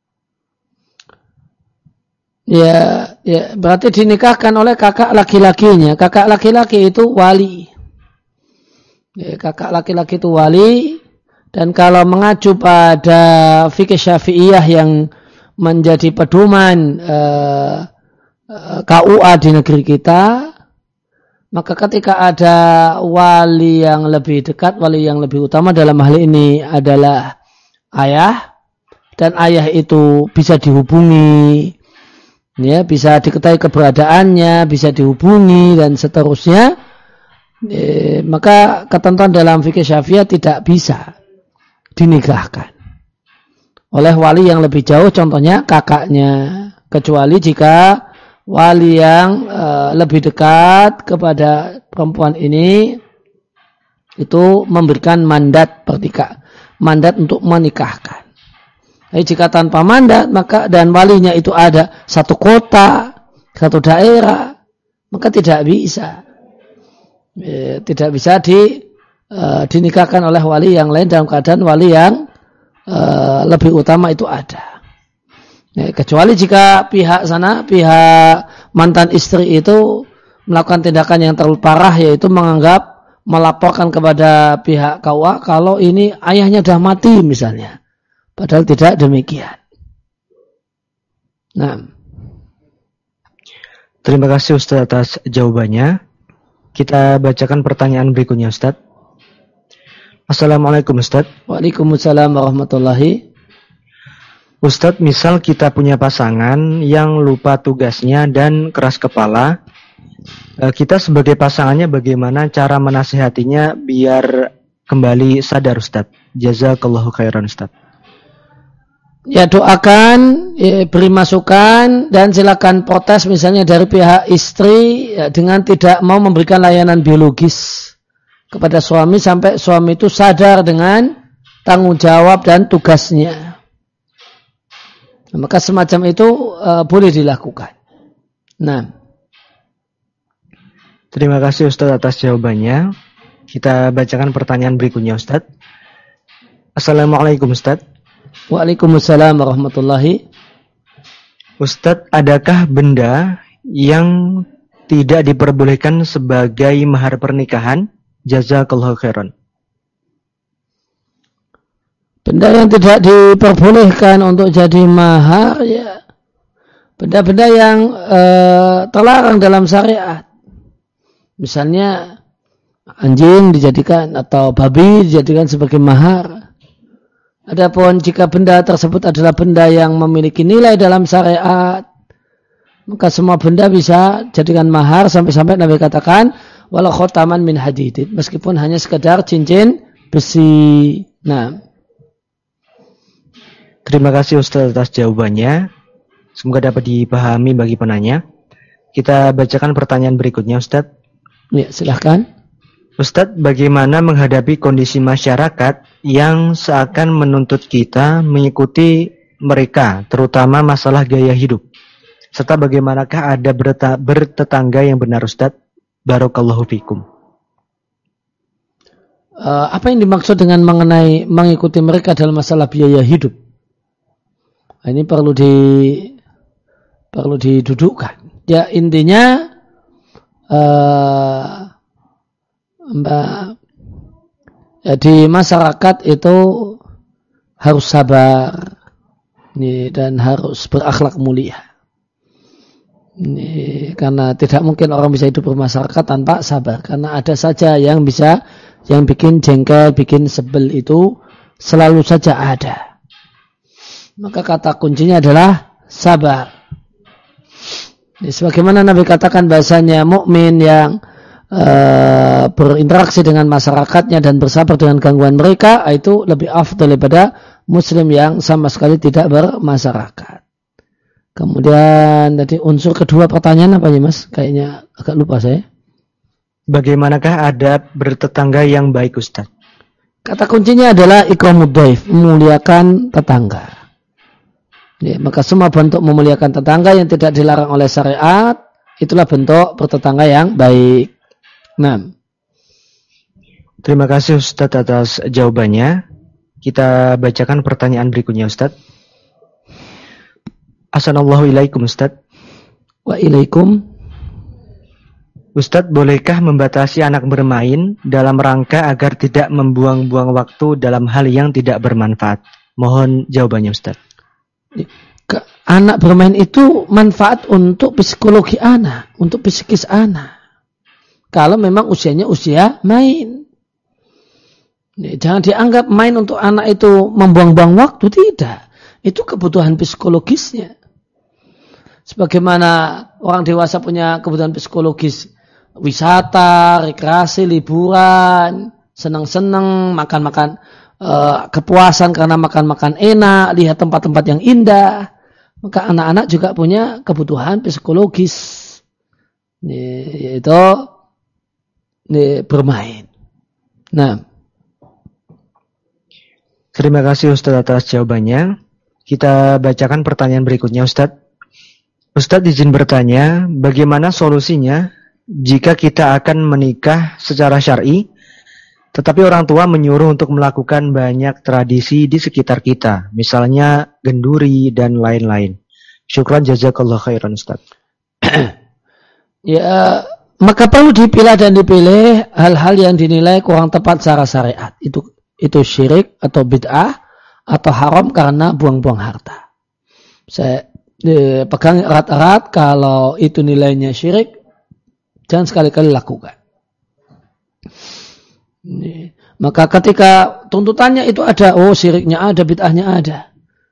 Ya, ya, berarti dinikahkan oleh kakak laki-lakinya. Kakak laki-laki itu wali. Ya, kakak laki-laki itu wali. Dan kalau mengacu pada fikih Syafi'iyah yang menjadi pedoman uh, uh, K U A di negeri kita, maka ketika ada wali yang lebih dekat, wali yang lebih utama dalam hal ini adalah ayah, dan ayah itu bisa dihubungi, ya, bisa diketahui keberadaannya, bisa dihubungi dan seterusnya, eh, maka ketentuan dalam fikih Syafi'iyah tidak bisa dinikahkan oleh wali yang lebih jauh, contohnya kakaknya, kecuali jika wali yang uh, lebih dekat kepada perempuan ini itu memberikan mandat pertikah, mandat untuk menikahkan. Jadi jika tanpa mandat, maka dan walinya itu ada satu kota, satu daerah, maka tidak bisa. E, tidak bisa di, e, dinikahkan oleh wali yang lain dalam keadaan wali yang e, lebih utama itu ada. E, kecuali jika pihak sana, pihak mantan istri itu melakukan tindakan yang terlalu parah, yaitu menganggap melaporkan kepada pihak K U A kalau ini ayahnya sudah mati misalnya. Padahal tidak demikian. Nah. Terima kasih Ustaz atas jawabannya. Kita bacakan pertanyaan berikutnya Ustaz. Assalamualaikum Ustaz. Waalaikumsalam warahmatullahi. Ustaz, misal kita punya pasangan yang lupa tugasnya dan keras kepala, kita sebagai pasangannya bagaimana cara menasihatinya biar kembali sadar Ustaz? Jazakallahu khairan Ustaz. Ya doakan, ya, beri masukan dan silakan protes misalnya dari pihak istri ya, dengan tidak mau memberikan layanan biologis kepada suami sampai suami itu sadar dengan tanggung jawab dan tugasnya. Nah, maka semacam itu uh, boleh dilakukan. Nah, terima kasih Ustaz atas jawabannya. Kita bacakan pertanyaan berikutnya Ustaz. Assalamualaikum Ustaz. Waalaikumsalam warahmatullahi. Ustadz, adakah benda yang tidak diperbolehkan sebagai mahar pernikahan? Jazakallahu khairan. Benda yang tidak diperbolehkan untuk jadi mahar, ya benda-benda yang uh, terlarang dalam syariat. Misalnya anjing dijadikan atau babi dijadikan sebagai mahar. Adapun jika benda tersebut adalah benda yang memiliki nilai dalam syariat, maka semua benda bisa jadikan mahar sampai-sampai Nabi katakan walau khotaman min hadidin, meskipun hanya sekedar cincin besi. Nah, terima kasih Ustaz atas jawabannya. Semoga dapat dipahami bagi penanya. Kita bacakan pertanyaan berikutnya Ustaz. Ya, silahkan. Ustadz, bagaimana menghadapi kondisi masyarakat yang seakan menuntut kita mengikuti mereka, terutama masalah gaya hidup? Serta bagaimanakah ada bertetangga yang benar Ustadz? Barakallahu fikum. Uh, apa yang dimaksud dengan mengenai mengikuti mereka dalam masalah biaya hidup? Ini perlu di perlu didudukkan. Ya intinya uh, Mbak, ya, di masyarakat itu harus sabar ini, dan harus berakhlak mulia. Ini, karena tidak mungkin orang bisa hidup bermasyarakat tanpa sabar. Karena ada saja yang bisa, yang bikin jengkel, bikin sebel itu selalu saja ada. Maka kata kuncinya adalah sabar. Ini, sebagaimana Nabi katakan bahasanya mukmin yang Uh, berinteraksi dengan masyarakatnya dan bersabar dengan gangguan mereka itu lebih afdal daripada muslim yang sama sekali tidak bermasyarakat. Kemudian tadi unsur kedua pertanyaan apa ya Mas? Kayaknya agak lupa saya. Bagaimanakah adab bertetangga yang baik Ustaz? Kata kuncinya adalah ikramud dhaif, memuliakan tetangga. Ya, maka semua bentuk memuliakan tetangga yang tidak dilarang oleh syariat itulah bentuk bertetangga yang baik. Nah, terima kasih Ustadz atas jawabannya. Kita bacakan pertanyaan berikutnya Ustadz. Assalamualaikum Ustadz. Waalaikum. Ustadz, bolehkah membatasi anak bermain dalam rangka agar tidak membuang-buang waktu dalam hal yang tidak bermanfaat? Mohon jawabannya Ustadz. Anak bermain itu manfaat untuk psikologi anak, untuk psikis anak. Kalau memang usianya usia main. Jangan dianggap main untuk anak itu membuang-buang waktu, tidak. Itu kebutuhan psikologisnya. Sebagaimana orang dewasa punya kebutuhan psikologis, wisata, rekreasi, liburan, senang-senang, makan-makan, uh, kepuasan karena makan-makan enak, lihat tempat-tempat yang indah. Maka anak-anak juga punya kebutuhan psikologis. Yaitu Ini bermain. Nah, terima kasih Ustadz atas jawabannya. Kita bacakan pertanyaan berikutnya Ustadz. Ustadz izin bertanya, bagaimana solusinya jika kita akan menikah secara syar'i, tetapi orang tua menyuruh untuk melakukan banyak tradisi di sekitar kita, misalnya genduri dan lain-lain. Syukran jazakallah khairan Ustadz. Ya, maka perlu dipilah dan dipilih hal-hal yang dinilai kurang tepat secara syariat. Itu itu syirik atau bid'ah atau haram karena buang-buang harta. Saya eh, pegang erat-erat, kalau itu nilainya syirik, jangan sekali-kali lakukan. Ini. Maka ketika tuntutannya itu ada, oh syiriknya ada, bid'ahnya ada,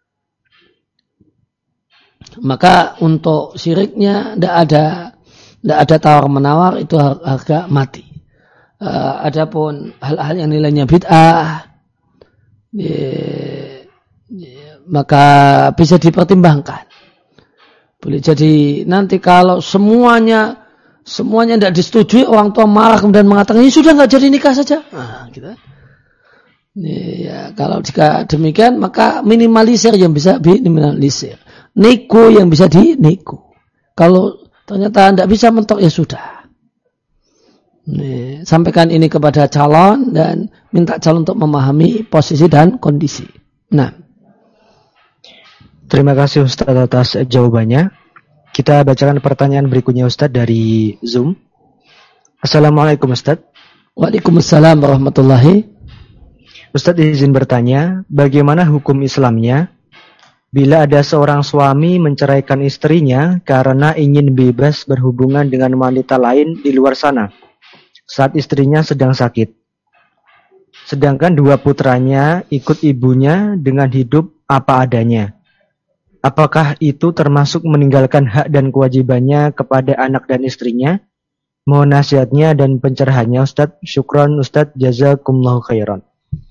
maka untuk syiriknya tidak ada, tidak ada tawar-menawar, itu harga mati. Uh, adapun hal-hal yang nilainya bid'ah, ya, ya, maka bisa dipertimbangkan. Boleh jadi nanti kalau semuanya semuanya tidak disetujui, orang tua marah kemudian mengatakan ini sudah nggak jadi nikah saja. Nah, gitu. Ya, kalau jika demikian maka minimalisir yang bisa minimalisir, nego yang bisa dinego. Kalau ternyata tidak bisa mentok, ya sudah. Nih, sampaikan ini kepada calon dan minta calon untuk memahami posisi dan kondisi. Nah, terima kasih Ustaz atas jawabannya. Kita bacakan pertanyaan berikutnya Ustaz dari Zoom. Assalamualaikum Ustaz. Waalaikumsalam warahmatullahi. Ustaz izin bertanya, bagaimana hukum Islamnya bila ada seorang suami menceraikan istrinya karena ingin bebas berhubungan dengan wanita lain di luar sana saat istrinya sedang sakit, sedangkan dua putranya ikut ibunya dengan hidup apa adanya? Apakah itu termasuk meninggalkan hak dan kewajibannya kepada anak dan istrinya? Mohon nasihatnya dan pencerahannya Ustaz. Syukran Ustaz, jazakumullahu khairan.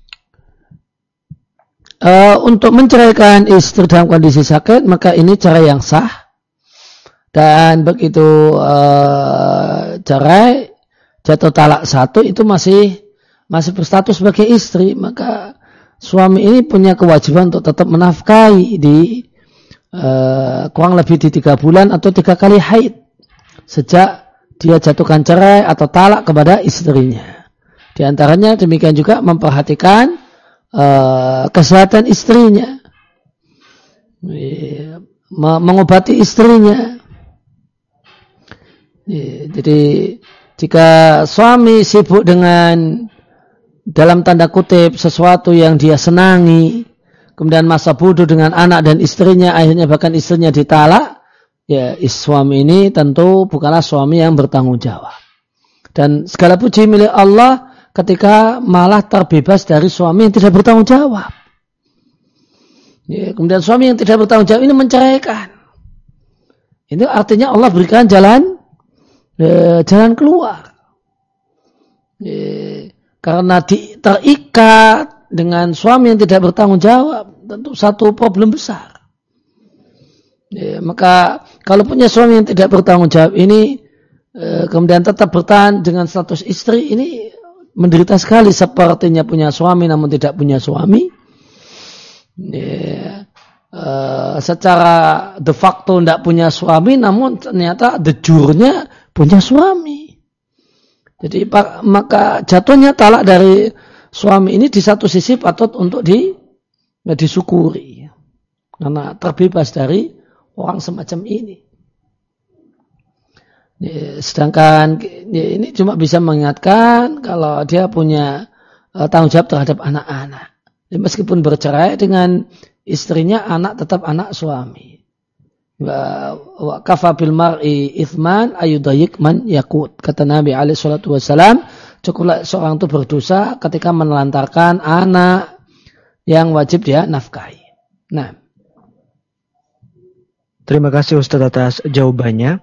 Uh, untuk menceraikan istri dalam kondisi sakit, maka ini cerai yang sah. Dan begitu uh, cerai, jatuh talak satu, itu masih masih berstatus sebagai istri, maka suami ini punya kewajiban untuk tetap menafkahi di uh, kurang lebih di tiga bulan atau tiga kali haid sejak dia jatuhkan cerai atau talak kepada istrinya. Di antaranya demikian juga memperhatikan uh, kesehatan istrinya, mengobati istrinya. Jadi jika suami sibuk dengan dalam tanda kutip sesuatu yang dia senangi, kemudian masa bodoh dengan anak dan istrinya, akhirnya bahkan istrinya ditalak, ya suami ini tentu bukanlah suami yang bertanggung jawab. Dan segala puji milik Allah ketika malah terbebas dari suami yang tidak bertanggung jawab. Ya, kemudian suami yang tidak bertanggung jawab ini menceraikan. Itu artinya Allah berikan jalan E, jalan keluar, e, karena di, terikat dengan suami yang tidak bertanggung jawab, tentu satu problem besar. E, maka kalau punya suami yang tidak bertanggung jawab ini, e, kemudian tetap bertahan dengan status istri, ini menderita sekali. Sepertinya punya suami namun tidak punya suami. E, e, secara de facto tidak punya suami, namun ternyata de jure-nya punya suami. Jadi maka jatuhnya talak dari suami ini di satu sisi patut untuk di, ya, disyukuri, karena terbebas dari orang semacam ini. Ya, sedangkan ya, ini cuma bisa mengingatkan kalau dia punya uh, tanggung jawab terhadap anak-anak. Ya, meskipun bercerai dengan istrinya, anak tetap anak suami. Wa kafa bil mar'i ithman ayudayik man yakut. Kata Nabi alaihi salatu wasalam, cukuplah seorang itu berdosa ketika menelantarkan anak yang wajib dia nafkahi. Nah, terima kasih Ustaz atas jawabannya.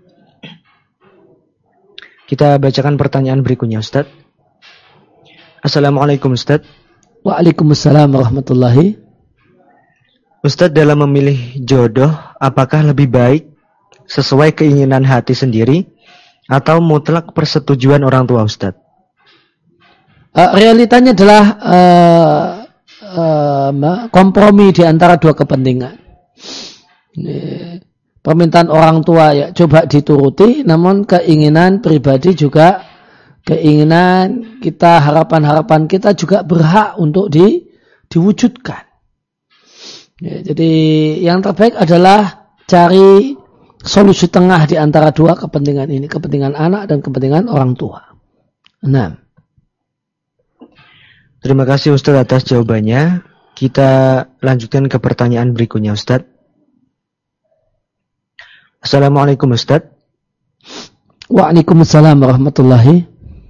Kita bacakan pertanyaan berikutnya Ustaz. Assalamualaikum Ustaz. Waalaikumsalam warahmatullahi. Ustaz, dalam memilih jodoh, apakah lebih baik sesuai keinginan hati sendiri atau mutlak persetujuan orang tua Ustaz? Uh, realitanya adalah uh, uh, kompromi di antara dua kepentingan. permintaan orang tua ya coba dituruti, namun keinginan pribadi juga, keinginan kita, harapan-harapan kita juga berhak untuk di, diwujudkan. Ya, jadi yang terbaik adalah cari solusi tengah di antara dua kepentingan ini, kepentingan anak dan kepentingan orang tua. Nah, terima kasih Ustadz atas jawabannya. Kita lanjutkan ke pertanyaan berikutnya, Ustadz. Assalamualaikum, Ustadz. Waalaikumsalam warahmatullahi.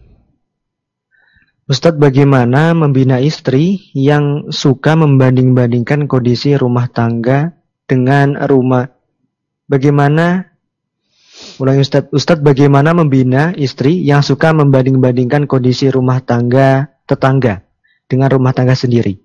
Ustadz, bagaimana membina istri yang suka membanding-bandingkan kondisi rumah tangga dengan rumah? Bagaimana, ulangi Ustadz, Ustadz, bagaimana membina istri yang suka membanding-bandingkan kondisi rumah tangga tetangga dengan rumah tangga sendiri?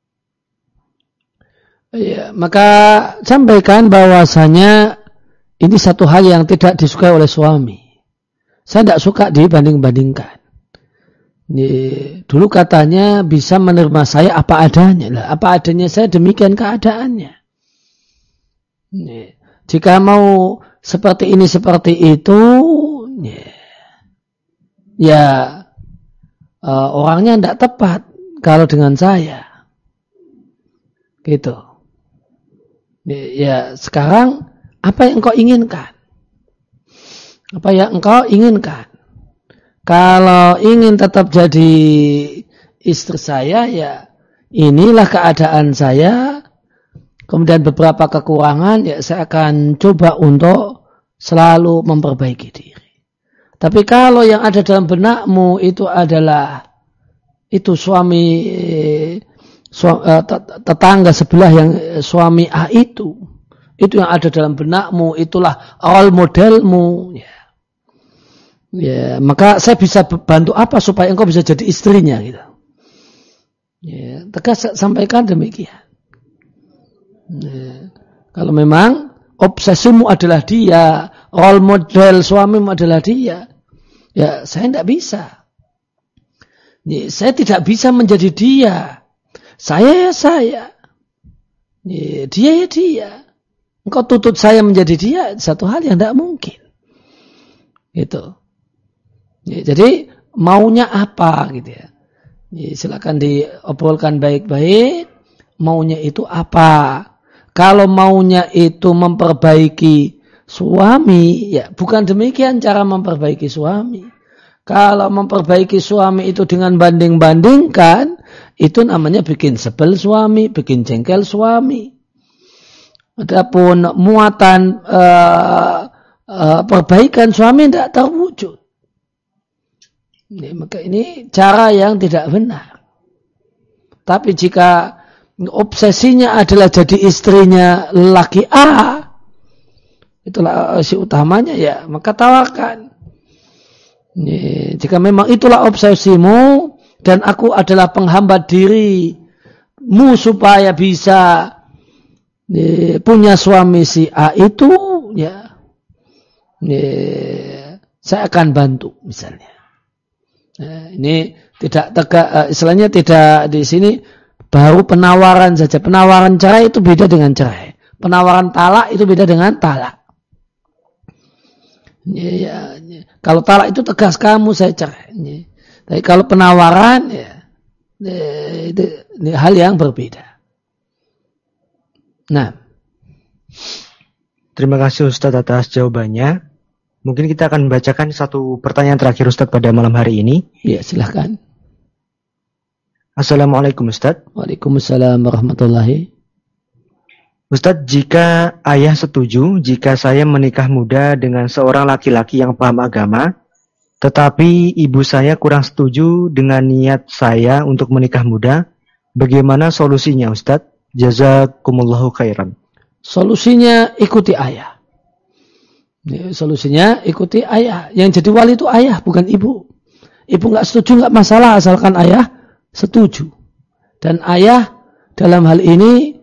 Ya, maka sampaikan bahwasanya ini satu hal yang tidak disukai oleh suami. Saya tidak suka dibanding-bandingkan. Ini, dulu katanya bisa menerima saya apa adanya. Lah, apa adanya saya demikian keadaannya. Ini, jika mau seperti ini seperti itu, ya, ya uh, orangnya tidak tepat kalau dengan saya. Gitu. Ya, sekarang apa yang engkau inginkan? Apa yang engkau inginkan? Kalau ingin tetap jadi istri saya, ya inilah keadaan saya. Kemudian beberapa kekurangan, ya saya akan coba untuk selalu memperbaiki diri. Tapi kalau yang ada dalam benakmu itu adalah itu suami tetangga sebelah yang suami A itu, itu yang ada dalam benakmu, itulah role modelmu, ya. Ya, maka saya bisa bantu apa supaya engkau bisa jadi istrinya, gitu. Ya, tegas sampaikan demikian. Ya, kalau memang obsesimu adalah dia, role model suamimu adalah dia, ya saya tidak bisa. Ya, saya tidak bisa menjadi dia. Saya ya saya, ya, dia ya dia. Engkau tuntut saya menjadi dia, satu hal yang tidak mungkin. Gitu. Ya, jadi maunya apa gitu ya? Ya, silakan diobrolkan baik-baik. Maunya itu apa? Kalau maunya itu memperbaiki suami, ya bukan demikian cara memperbaiki suami. Kalau memperbaiki suami itu dengan banding-bandingkan, itu namanya bikin sebel suami, bikin jengkel suami. Adapun muatan uh, uh, perbaikan suami tidak terwujud. Ini, maka ini cara yang tidak benar. Tapi jika obsesinya adalah jadi istrinya lelaki A, itulah si utamanya, ya maka tawarkan. Ini, jika memang itulah obsesimu dan aku adalah penghambat dirimu supaya bisa ini, punya suami si A itu, ya ini, saya akan bantu misalnya. Nah, ini tidak tegak, uh, istilahnya tidak di sini baru penawaran saja. Penawaran cerai itu beda dengan cerai. Penawaran talak itu beda dengan talak. Ya, ya, ya. Kalau talak itu tegas kamu saya cerai. Ya. Tapi kalau penawaran ya, ya itu, ini hal yang berbeda. Nah, terima kasih Ustadz atas jawabannya. Mungkin kita akan membacakan satu pertanyaan terakhir Ustadz pada malam hari ini. Ya, silahkan. Assalamualaikum Ustadz. Waalaikumsalam warahmatullahi. Ustadz, jika ayah setuju jika saya menikah muda dengan seorang laki-laki yang paham agama, tetapi ibu saya kurang setuju dengan niat saya untuk menikah muda, bagaimana solusinya Ustadz? Jazakumullahu khairan. Solusinya ikuti ayah. Ya, solusinya ikuti ayah. Yang jadi wali itu ayah, bukan ibu. Ibu nggak setuju nggak masalah, asalkan ayah setuju. Dan ayah dalam hal ini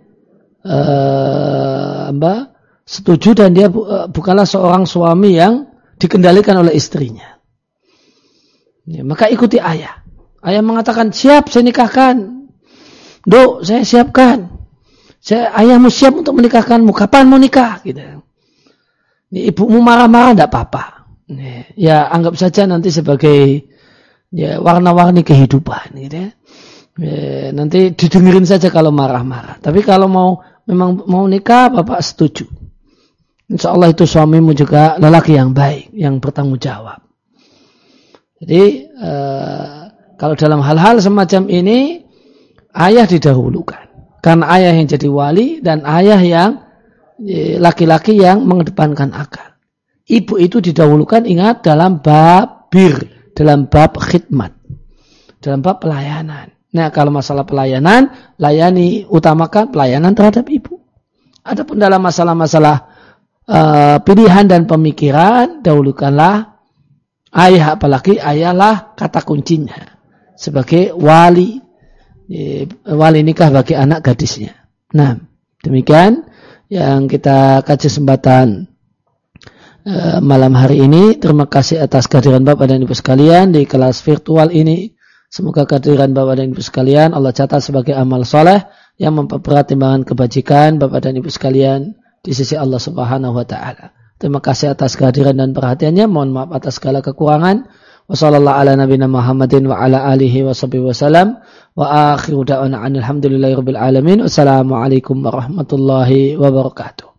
uh, mbak setuju dan dia uh, bukanlah seorang suami yang dikendalikan oleh istrinya. Ya, maka ikuti ayah. Ayah mengatakan siap saya nikahkan. Dok, saya siapkan. Saya ayahmu siap untuk menikahkanmu. Kapan mau nikah? Gitu. ibumu marah-marah tidak apa-apa. Ya anggap saja nanti sebagai ya warna-warni kehidupan gitu ya. Ya, nanti didengerin saja kalau marah-marah. Tapi kalau mau memang mau nikah, bapak setuju. Insya Allah itu suamimu juga lelaki yang baik, yang bertanggung jawab. Jadi eh, kalau dalam hal-hal semacam ini, ayah didahulukan. Karena ayah yang jadi wali dan ayah yang eh, laki-laki yang mengedepankan akal. Ibu itu didahulukan, ingat, dalam bab bir, dalam bab khidmat, dalam bab pelayanan. Nah, kalau masalah pelayanan, layani, utamakan pelayanan terhadap ibu. Adapun dalam masalah-masalah uh, pilihan dan pemikiran, dahulukanlah ayah, apalagi ayahlah kata kuncinya sebagai wali, eh, wali nikah bagi anak gadisnya. Nah, demikian yang kita kaji kesempatan uh, malam hari ini. Terima kasih atas kehadiran Bapak dan Ibu sekalian di kelas virtual ini. Semoga kehadiran Bapak dan Ibu sekalian Allah catat sebagai amal soleh yang memperberat timbangan kebajikan Bapak dan Ibu sekalian di sisi Allah Subhanahu wa taala. Terima kasih atas kehadiran dan perhatiannya. Mohon maaf atas segala kekurangan. Wassallallahu ala nabiyina Muhammadin wa ala alihi wa sahbihi wasallam. Wa akhiru da'wana alhamdulillahi rabbil alamin. Wassalamualaikum warahmatullahi wabarakatuh.